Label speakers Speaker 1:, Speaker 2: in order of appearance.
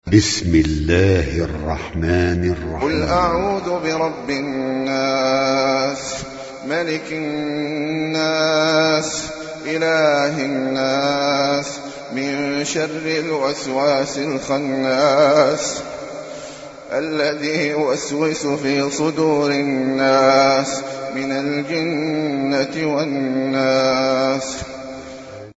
Speaker 1: بسم الله الرحمن الرحيم.
Speaker 2: قل أعوذ برب الناس ملك الناس إله الناس من شر الوسواس الخناس الذي يوسوس في صدور الناس من الجنة والناس.